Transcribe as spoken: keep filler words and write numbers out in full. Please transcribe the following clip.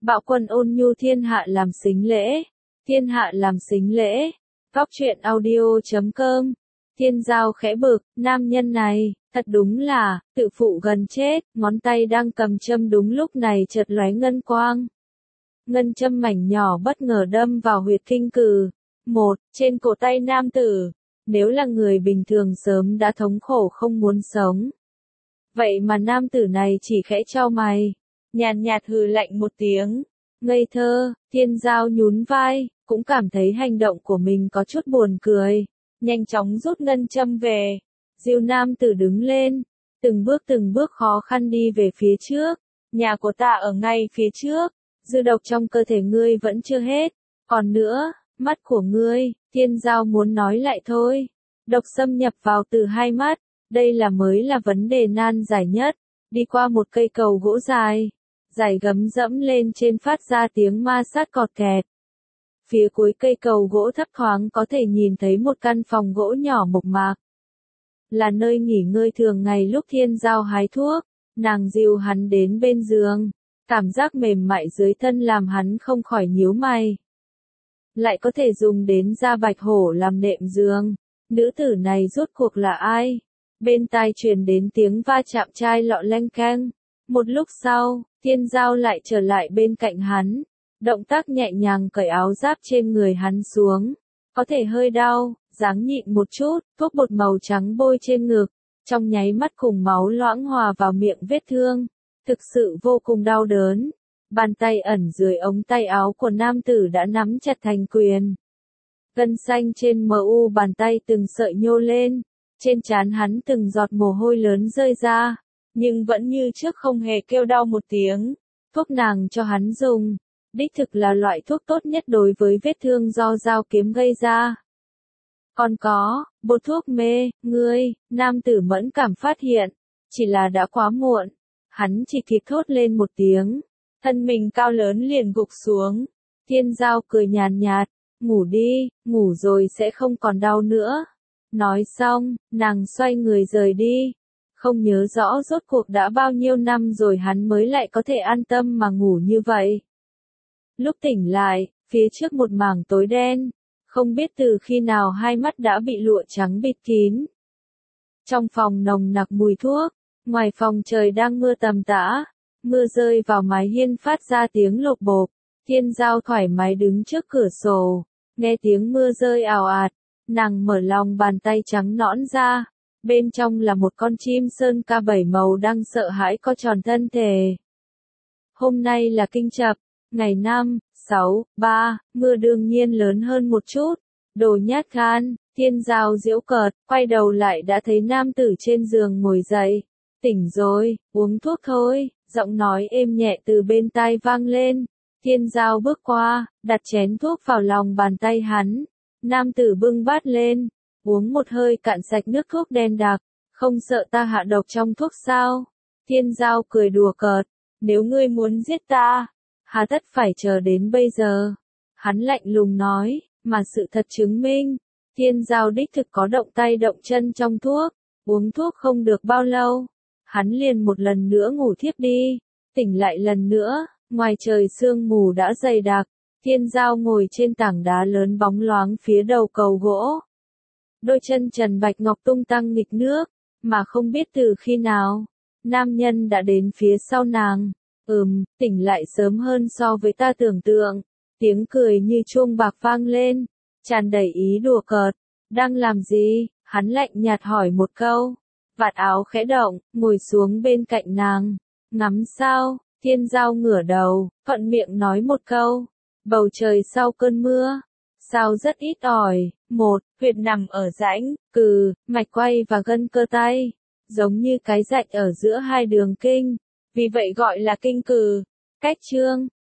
Bạo quân ôn nhu thiên hạ làm sính lễ. Thiên hạ làm sính lễ. Góc truyện audio chấm com. Thiên Giao khẽ bực, nam nhân này, thật đúng là, tự phụ gần chết, ngón tay đang cầm châm đúng lúc này chợt lóe ngân quang. Ngân châm mảnh nhỏ bất ngờ đâm vào huyệt kinh cừ. Một, trên cổ tay nam tử. Nếu là người bình thường sớm đã thống khổ không muốn sống. Vậy mà nam tử này chỉ khẽ chau mày, nhàn nhạt hừ lạnh một tiếng. Ngây thơ, Thiên Giao nhún vai, cũng cảm thấy hành động của mình có chút buồn cười. Nhanh chóng rút ngân châm về. Dìu nam tử đứng lên, từng bước từng bước khó khăn đi về phía trước. Nhà của ta ở ngay phía trước, dư độc trong cơ thể ngươi vẫn chưa hết. Còn nữa, mắt của ngươi, Thiên Giao muốn nói lại thôi. Độc xâm nhập vào từ hai mắt, đây là mới là vấn đề nan giải nhất. Đi qua một cây cầu gỗ dài, dài gấm dẫm lên trên phát ra tiếng ma sát cọt kẹt. Phía cuối cây cầu gỗ thấp thoáng có thể nhìn thấy một căn phòng gỗ nhỏ mộc mạc. Là nơi nghỉ ngơi thường ngày lúc Thiên Giao hái thuốc, nàng dìu hắn đến bên giường. Cảm giác mềm mại dưới thân làm hắn không khỏi nhíu mày. Lại có thể dùng đến da bạch hổ làm nệm giường. Nữ tử này rốt cuộc là ai? Bên tai truyền đến tiếng va chạm chai lọ leng keng. Một lúc sau, Thiên Giao lại trở lại bên cạnh hắn. Động tác nhẹ nhàng cởi áo giáp trên người hắn xuống. Có thể hơi đau, ráng nhịn một chút, thuốc bột màu trắng bôi trên ngực. Trong nháy mắt cùng máu loãng hòa vào miệng vết thương. Thực sự vô cùng đau đớn. Bàn tay ẩn dưới ống tay áo của nam tử đã nắm chặt thành quyền. Gân xanh trên mờ u bàn tay từng sợi nhô lên. Trên trán hắn từng giọt mồ hôi lớn rơi ra. Nhưng vẫn như trước không hề kêu đau một tiếng. Thuốc nàng cho hắn dùng. Đích thực là loại thuốc tốt nhất đối với vết thương do dao kiếm gây ra. Còn có, bột thuốc mê, ngươi, nam tử mẫn cảm phát hiện. Chỉ là đã quá muộn. Hắn chỉ kịp thốt lên một tiếng. Thân mình cao lớn liền gục xuống. Thiên Giao cười nhàn nhạt, ngủ đi, ngủ rồi sẽ không còn đau nữa. Nói xong, nàng xoay người rời đi. Không nhớ rõ rốt cuộc đã bao nhiêu năm rồi hắn mới lại có thể an tâm mà ngủ như vậy. Lúc tỉnh lại, phía trước một mảng tối đen. Không biết từ khi nào hai mắt đã bị lụa trắng bịt kín. Trong phòng nồng nặc mùi thuốc, ngoài phòng trời đang mưa tầm tã. Mưa rơi vào mái hiên phát ra tiếng lộp bộp. Thiên Giao thoải mái đứng trước cửa sổ. Nghe tiếng mưa rơi ào ạt. Nàng mở lòng bàn tay trắng nõn ra. Bên trong là một con chim sơn ca bảy màu đang sợ hãi co tròn thân thể. Hôm nay là kinh chập. Ngày năm, sáu, ba, mưa đương nhiên lớn hơn một chút. Đồ nhát gan, Thiên Giao giễu cợt, quay đầu lại đã thấy nam tử trên giường ngồi dậy. Tỉnh rồi, uống thuốc thôi, giọng nói êm nhẹ từ bên tai vang lên. Thiên Giao bước qua, đặt chén thuốc vào lòng bàn tay hắn. Nam tử bưng bát lên, uống một hơi cạn sạch nước thuốc đen đặc. Không sợ ta hạ độc trong thuốc sao? Thiên Giao cười đùa cợt, nếu ngươi muốn giết ta, hà tất phải chờ đến bây giờ. Hắn lạnh lùng nói, mà sự thật chứng minh, Thiên Giao đích thực có động tay động chân trong thuốc. Uống thuốc không được bao lâu, hắn liền một lần nữa ngủ thiếp đi. Tỉnh lại lần nữa, ngoài trời sương mù đã dày đặc. Thiên Giao ngồi trên tảng đá lớn bóng loáng phía đầu cầu gỗ. Đôi chân trần bạch ngọc tung tăng nghịch nước, mà không biết từ khi nào, nam nhân đã đến phía sau nàng. Ừm, tỉnh lại sớm hơn so với ta tưởng tượng. Tiếng cười như chuông bạc vang lên, tràn đầy ý đùa cợt. Đang làm gì? Hắn lạnh nhạt hỏi một câu. Vạt áo khẽ động, ngồi xuống bên cạnh nàng. Ngắm sao? Thiên Giao ngửa đầu, thuận miệng nói một câu. Bầu trời sau cơn mưa. Sao rất ít ỏi. Một, huyệt nằm ở rãnh, cừ, mạch quay và gân cơ tay. Giống như cái rãnh ở giữa hai đường kinh. Vì vậy gọi là kinh cừ. Cách chương,